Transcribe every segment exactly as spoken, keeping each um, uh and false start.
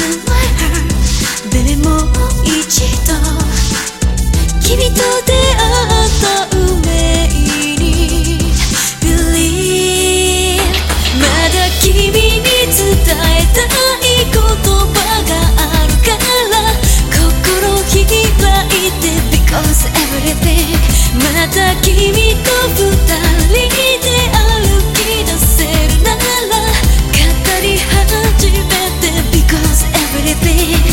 my heart でもう一度君と出会った運命に Believe まだ君に伝えたい言葉があるから心開いて Because everything また君と二人で歩き出せるなら語り始めて Because everything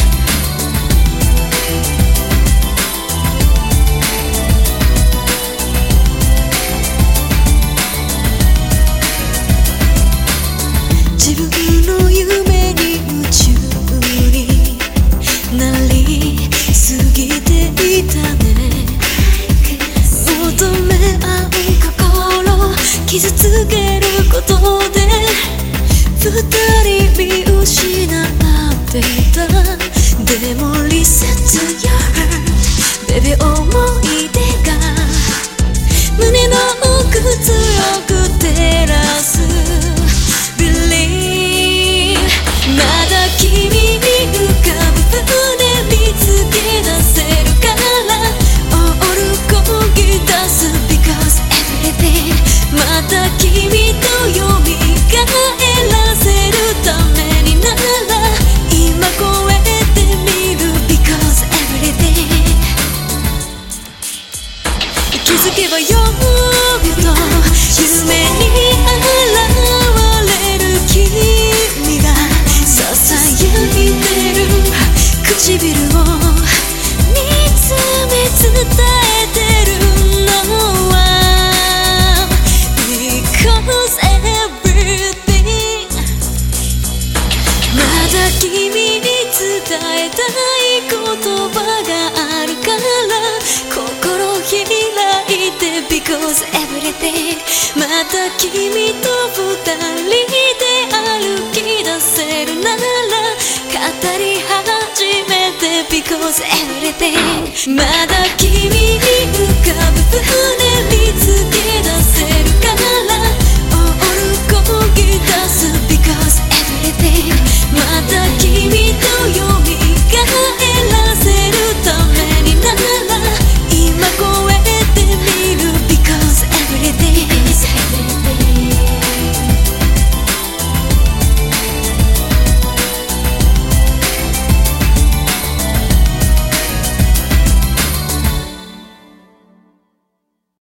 自分の夢に夢中になりすぎていたね求め合う心傷つけることで二人見失っていたでも Listen to your heart Baby 思い出が胸の奥強く照らす Believe まだ君に浮かぶ船見つけ出せるからオールこぎ出す Because everything また君と蘇らせるためになら今越えてみる Because everything 気づけば夜と夢に現れる君がささやいてる唇を見つめ伝えてるのは Because everything まだ君に伝えたい言葉があるから心開いて Because everything また君と二人で歩き出せるなら語り始めて Because everything まだ君